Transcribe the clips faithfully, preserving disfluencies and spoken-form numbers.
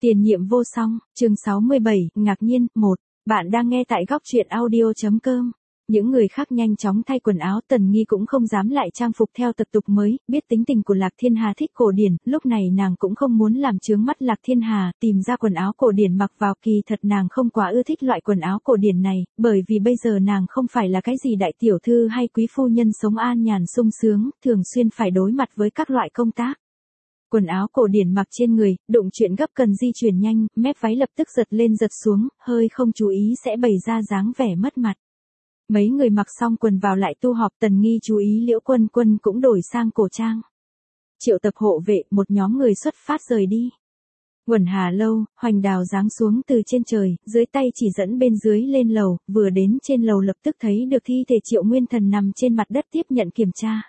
Tiền nhiệm vô song, chương sáu mươi bảy, ngạc nhiên, một. Bạn đang nghe tại góc truyện audio.com. Những người khác nhanh chóng thay quần áo, Tần Nghi cũng không dám lại trang phục theo tập tục mới, biết tính tình của Lạc Thiên Hà thích cổ điển, lúc này nàng cũng không muốn làm chướng mắt Lạc Thiên Hà, tìm ra quần áo cổ điển mặc vào, kỳ thật nàng không quá ưa thích loại quần áo cổ điển này, bởi vì bây giờ nàng không phải là cái gì đại tiểu thư hay quý phu nhân sống an nhàn sung sướng, thường xuyên phải đối mặt với các loại công tác. Quần áo cổ điển mặc trên người, đụng chuyện gấp cần di chuyển nhanh, mép váy lập tức giật lên giật xuống, hơi không chú ý sẽ bày ra dáng vẻ mất mặt. Mấy người mặc xong quần vào lại tu họp, Tần Nghi chú ý Liễu Quân Quân cũng đổi sang cổ trang. Triệu tập hộ vệ, một nhóm người xuất phát rời đi. Quần Hà Lâu, Hoành Đào giáng xuống từ trên trời, dưới tay chỉ dẫn bên dưới lên lầu, vừa đến trên lầu lập tức thấy được thi thể Triệu Nguyên Thần nằm trên mặt đất tiếp nhận kiểm tra.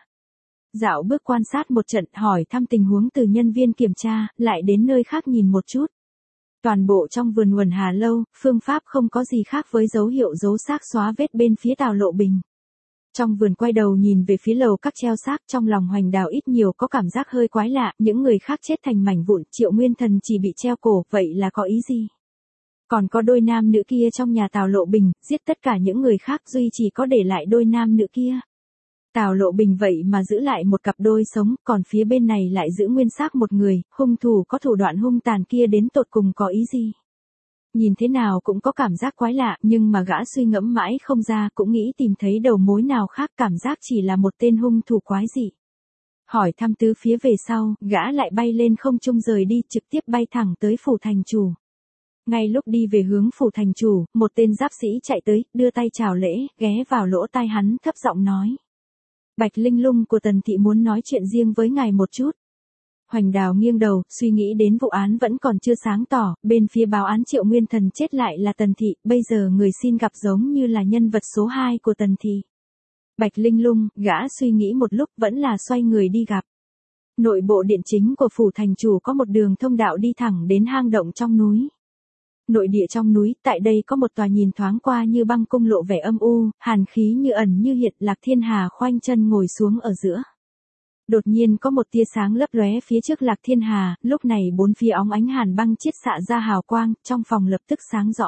Dạo bước quan sát một trận, hỏi thăm tình huống từ nhân viên kiểm tra, lại đến nơi khác nhìn một chút. Toàn bộ trong vườn Quần Hà Lâu, phương pháp không có gì khác với dấu hiệu giấu xác xóa vết bên phía Tào Lộ Bình. Trong vườn quay đầu nhìn về phía lầu các treo xác, trong lòng Hoành Đào ít nhiều có cảm giác hơi quái lạ, những người khác chết thành mảnh vụn, Triệu Nguyên Thần chỉ bị treo cổ, vậy là có ý gì? Còn có đôi nam nữ kia trong nhà Tào Lộ Bình, giết tất cả những người khác, duy chỉ có để lại đôi nam nữ kia. Tào Lộ Bình vậy mà giữ lại một cặp đôi sống, còn phía bên này lại giữ nguyên xác một người, hung thủ có thủ đoạn hung tàn kia đến tột cùng có ý gì? Nhìn thế nào cũng có cảm giác quái lạ, nhưng mà gã suy ngẫm mãi không ra, cũng nghĩ tìm thấy đầu mối nào khác, cảm giác chỉ là một tên hung thủ quái dị. Hỏi thăm tứ phía về sau, gã lại bay lên không trung rời đi, trực tiếp bay thẳng tới phủ thành chủ. Ngay lúc đi về hướng phủ thành chủ, một tên giáp sĩ chạy tới, đưa tay chào lễ, ghé vào lỗ tai hắn, thấp giọng nói. Bạch Linh Lung của Tần thị muốn nói chuyện riêng với ngài một chút. Hoành Đào nghiêng đầu, suy nghĩ đến vụ án vẫn còn chưa sáng tỏ, bên phía báo án Triệu Nguyên Thần chết lại là Tần thị, bây giờ người xin gặp giống như là nhân vật số hai của Tần thị. Bạch Linh Lung, gã suy nghĩ một lúc vẫn là xoay người đi gặp. Nội bộ điện chính của phủ thành chủ có một đường thông đạo đi thẳng đến hang động trong núi. Nội địa trong núi, tại đây có một tòa nhìn thoáng qua như băng cung lộ vẻ âm u, hàn khí như ẩn như hiện, Lạc Thiên Hà khoanh chân ngồi xuống ở giữa. Đột nhiên có một tia sáng lấp lóe phía trước Lạc Thiên Hà, lúc này bốn phía óng ánh hàn băng chiết xạ ra hào quang, trong phòng lập tức sáng rõ.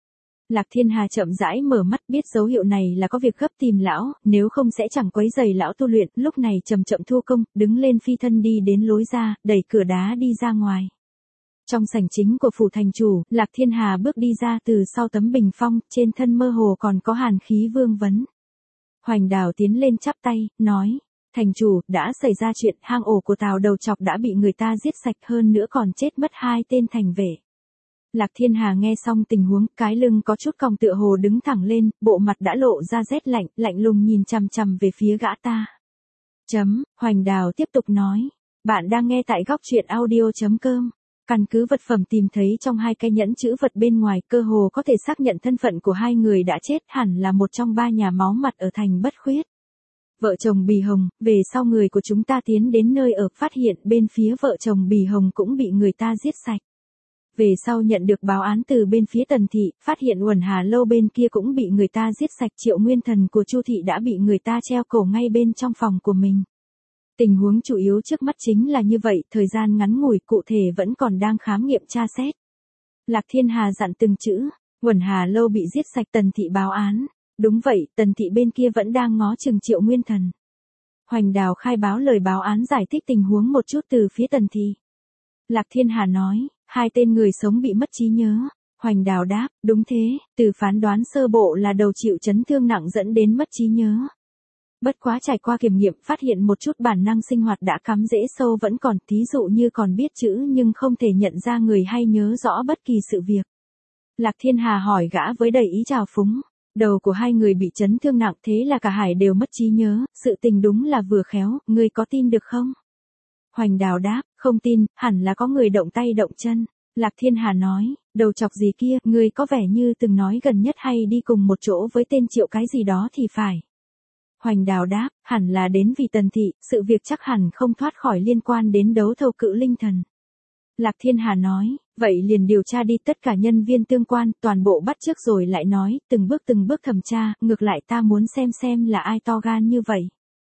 Lạc Thiên Hà chậm rãi mở mắt, biết dấu hiệu này là có việc gấp tìm lão, nếu không sẽ chẳng quấy rầy lão tu luyện, lúc này chậm chậm thu công, đứng lên phi thân đi đến lối ra, đẩy cửa đá đi ra ngoài. Trong sảnh chính của phủ thành chủ, Lạc Thiên Hà bước đi ra từ sau tấm bình phong, trên thân mơ hồ còn có hàn khí vương vấn. Hoành Đào tiến lên chắp tay, nói, thành chủ, đã xảy ra chuyện, hang ổ của Tào Đầu Chọc đã bị người ta giết sạch, hơn nữa còn chết mất hai tên thành vệ. Lạc Thiên Hà nghe xong tình huống, cái lưng có chút cong tựa hồ đứng thẳng lên, bộ mặt đã lộ ra rét lạnh, lạnh lùng nhìn chằm chằm về phía gã ta. Chấm, Hoành Đào tiếp tục nói, bạn đang nghe tại góc truyện audio.com. Căn cứ vật phẩm tìm thấy trong hai cái nhẫn chữ vật bên ngoài, cơ hồ có thể xác nhận thân phận của hai người đã chết, hẳn là một trong ba nhà máu mặt ở thành Bất Khuyết. Vợ chồng Bì Hồng, về sau người của chúng ta tiến đến nơi ở, phát hiện bên phía vợ chồng Bì Hồng cũng bị người ta giết sạch. Về sau nhận được báo án từ bên phía Tần thị, phát hiện Quần Hà Lâu bên kia cũng bị người ta giết sạch, Triệu Nguyên Thần của Chu thị đã bị người ta treo cổ ngay bên trong phòng của mình. Tình huống chủ yếu trước mắt chính là như vậy, thời gian ngắn ngủi, cụ thể vẫn còn đang khám nghiệm tra xét. Lạc Thiên Hà dặn từng chữ, Quần Hà Lâu bị giết sạch, Tần thị báo án. Đúng vậy, Tần thị bên kia vẫn đang ngó chừng Triệu Nguyên Thần. Hoành Đào khai báo lời báo án, giải thích tình huống một chút từ phía Tần thị. Lạc Thiên Hà nói, hai tên người sống bị mất trí nhớ. Hoành Đào đáp, đúng thế, từ phán đoán sơ bộ là đầu chịu chấn thương nặng dẫn đến mất trí nhớ. Bất quá trải qua kiểm nghiệm, phát hiện một chút bản năng sinh hoạt đã cắm rễ sâu vẫn còn, thí dụ như còn biết chữ nhưng không thể nhận ra người hay nhớ rõ bất kỳ sự việc. Lạc Thiên Hà hỏi gã với đầy ý trào phúng. Đầu của hai người bị chấn thương nặng, thế là cả hai đều mất trí nhớ, sự tình đúng là vừa khéo, ngươi có tin được không? Hoành Đào đáp, không tin, hẳn là có người động tay động chân. Lạc Thiên Hà nói, đầu chọc gì kia, ngươi có vẻ như từng nói gần nhất hay đi cùng một chỗ với tên Triệu cái gì đó thì phải. Hoành Đào đáp, hẳn là đến vì Tần thị, sự việc chắc hẳn không thoát khỏi liên quan đến đấu thầu cự linh thần. Lạc Thiên Hà nói, vậy liền điều tra đi, tất cả nhân viên tương quan, toàn bộ bắt trước rồi lại nói, từng bước từng bước thẩm tra, ngược lại ta muốn xem xem là ai to gan như vậy.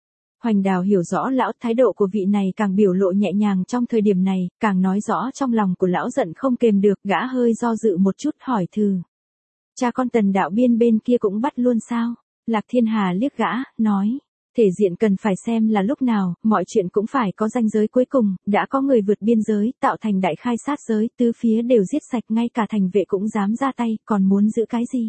Hoành Đào hiểu rõ lão, thái độ của vị này càng biểu lộ nhẹ nhàng trong thời điểm này, càng nói rõ trong lòng của lão giận không kềm được, gã hơi do dự một chút hỏi thử. Cha con Tần đạo biên bên kia cũng bắt luôn sao? Lạc Thiên Hà liếc gã, nói. Thể diện cần phải xem là lúc nào, mọi chuyện cũng phải có ranh giới cuối cùng, đã có người vượt biên giới, tạo thành đại khai sát giới, tứ phía đều giết sạch, ngay cả thành vệ cũng dám ra tay, còn muốn giữ cái gì?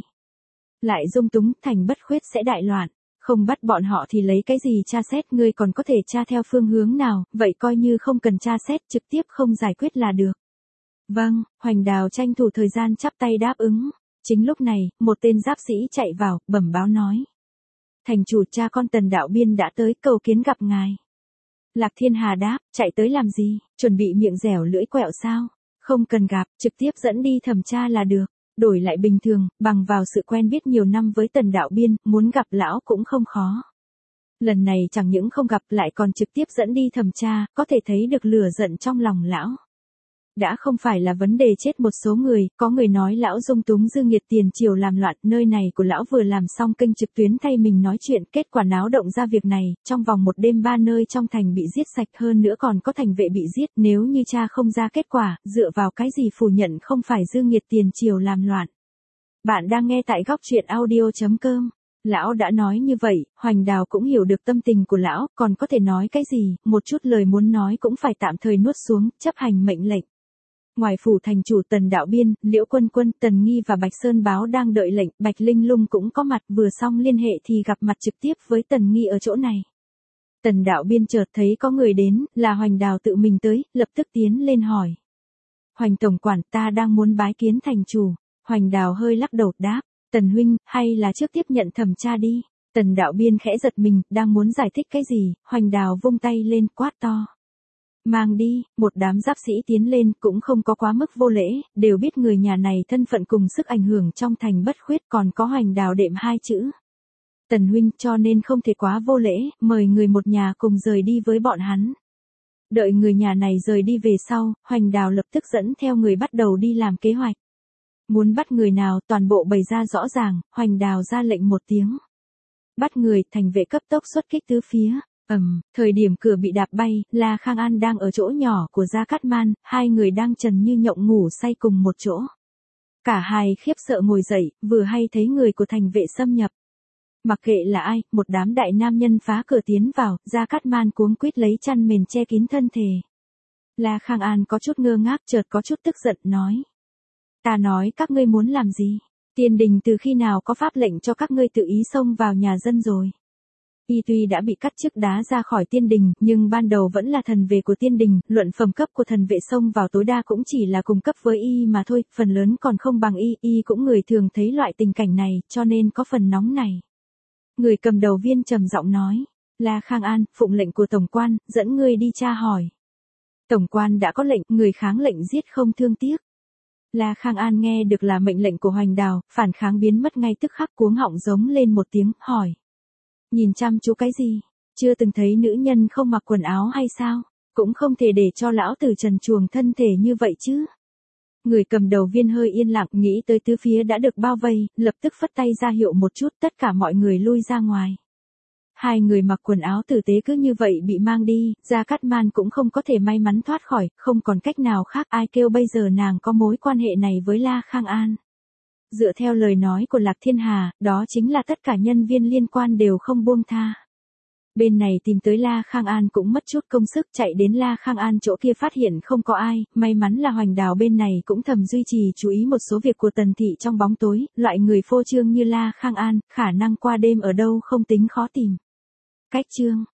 Lại dung túng, thành bất khuyết sẽ đại loạn. Không bắt bọn họ thì lấy cái gì tra xét, ngươi còn có thể tra theo phương hướng nào, vậy coi như không cần tra xét, trực tiếp không giải quyết là được. Vâng, Hoành Đào tranh thủ thời gian chắp tay đáp ứng. Chính lúc này, một tên giáp sĩ chạy vào, bẩm báo nói. Thành chủ, cha con Tần đạo biên đã tới, cầu kiến gặp ngài. Lạc Thiên Hà đáp, chạy tới làm gì, chuẩn bị miệng dẻo lưỡi quẹo sao? Không cần gặp, trực tiếp dẫn đi thẩm tra là được. Đổi lại bình thường, bằng vào sự quen biết nhiều năm với Tần đạo biên, muốn gặp lão cũng không khó. Lần này chẳng những không gặp lại còn trực tiếp dẫn đi thẩm tra, có thể thấy được lửa giận trong lòng lão. Đã không phải là vấn đề chết một số người, có người nói lão dung túng dư nghiệt tiền triều làm loạn, nơi này của lão vừa làm xong kênh trực tuyến thay mình nói chuyện, kết quả náo động ra việc này, trong vòng một đêm ba nơi trong thành bị giết sạch, hơn nữa còn có thành vệ bị giết, nếu như cha không ra kết quả, dựa vào cái gì phủ nhận không phải dư nghiệt tiền triều làm loạn. Bạn đang nghe tại góc truyện audio chấm com. Lão đã nói như vậy, Hoành Đào cũng hiểu được tâm tình của lão, còn có thể nói cái gì, một chút lời muốn nói cũng phải tạm thời nuốt xuống, chấp hành mệnh lệnh. Ngoài phủ thành chủ Tần đạo biên, Liễu Quân Quân, Tần Nghi và Bạch Sơn Báo đang đợi lệnh, Bạch Linh Lung cũng có mặt, vừa xong liên hệ thì gặp mặt trực tiếp với Tần Nghi ở chỗ này. Tần đạo biên chợt thấy có người đến, là Hoành Đào tự mình tới, lập tức tiến lên hỏi. Hoành tổng quản, ta đang muốn bái kiến thành chủ. Hoành Đào hơi lắc đầu đáp, Tần huynh, hay là trước tiếp nhận thẩm tra đi. Tần đạo biên khẽ giật mình, đang muốn giải thích cái gì, Hoành Đào vung tay lên quát to. Mang đi, một đám giáp sĩ tiến lên cũng không có quá mức vô lễ, đều biết người nhà này thân phận cùng sức ảnh hưởng trong thành bất khuyết, còn có Hoành Đào đệm hai chữ. Tần huynh, cho nên không thể quá vô lễ, mời người một nhà cùng rời đi với bọn hắn. Đợi người nhà này rời đi về sau, Hoành Đào lập tức dẫn theo người bắt đầu đi làm kế hoạch. Muốn bắt người nào toàn bộ bày ra rõ ràng, Hoành Đào ra lệnh một tiếng. Bắt người, thành vệ cấp tốc xuất kích tứ phía. Ầm, um, thời điểm cửa bị đạp bay, La Khang An đang ở chỗ nhỏ của Gia Cát Man, hai người đang trần như nhộng ngủ say cùng một chỗ. Cả hai khiếp sợ ngồi dậy, vừa hay thấy người của thành vệ xâm nhập. Mặc kệ là ai, một đám đại nam nhân phá cửa tiến vào, Gia Cát Man cuống quýt lấy chăn mền che kín thân thể. La Khang An có chút ngơ ngác, chợt có chút tức giận nói. Ta nói các ngươi muốn làm gì? Tiên đình từ khi nào có pháp lệnh cho các ngươi tự ý xông vào nhà dân rồi? Y tuy đã bị cắt chức đá ra khỏi tiên đình, nhưng ban đầu vẫn là thần vệ của tiên đình, luận phẩm cấp của thần vệ xông vào tối đa cũng chỉ là cùng cấp với Y mà thôi, phần lớn còn không bằng Y, Y cũng người thường thấy loại tình cảnh này, cho nên có phần nóng này. Người cầm đầu viên trầm giọng nói, La Khang An, phụng lệnh của tổng quan, dẫn ngươi đi tra hỏi. Tổng quan đã có lệnh, người kháng lệnh giết không thương tiếc. La Khang An nghe được là mệnh lệnh của Hoành Đào, phản kháng biến mất ngay tức khắc, cuống họng giống lên một tiếng, hỏi. Nhìn chăm chú cái gì? Chưa từng thấy nữ nhân không mặc quần áo hay sao? Cũng không thể để cho lão tử trần truồng thân thể như vậy chứ. Người cầm đầu viên hơi yên lặng, nghĩ tới tứ phía đã được bao vây, lập tức phất tay ra hiệu một chút, tất cả mọi người lui ra ngoài. Hai người mặc quần áo tử tế cứ như vậy bị mang đi, Gia Cát Man cũng không có thể may mắn thoát khỏi, không còn cách nào khác, ai kêu bây giờ nàng có mối quan hệ này với La Khang An. Dựa theo lời nói của Lạc Thiên Hà, đó chính là tất cả nhân viên liên quan đều không buông tha. Bên này tìm tới La Khang An cũng mất chút công sức, chạy đến La Khang An chỗ kia phát hiện không có ai, may mắn là Hoành Đào bên này cũng thầm duy trì chú ý một số việc của Tần thị trong bóng tối, loại người phô trương như La Khang An, khả năng qua đêm ở đâu không tính khó tìm. Cách chương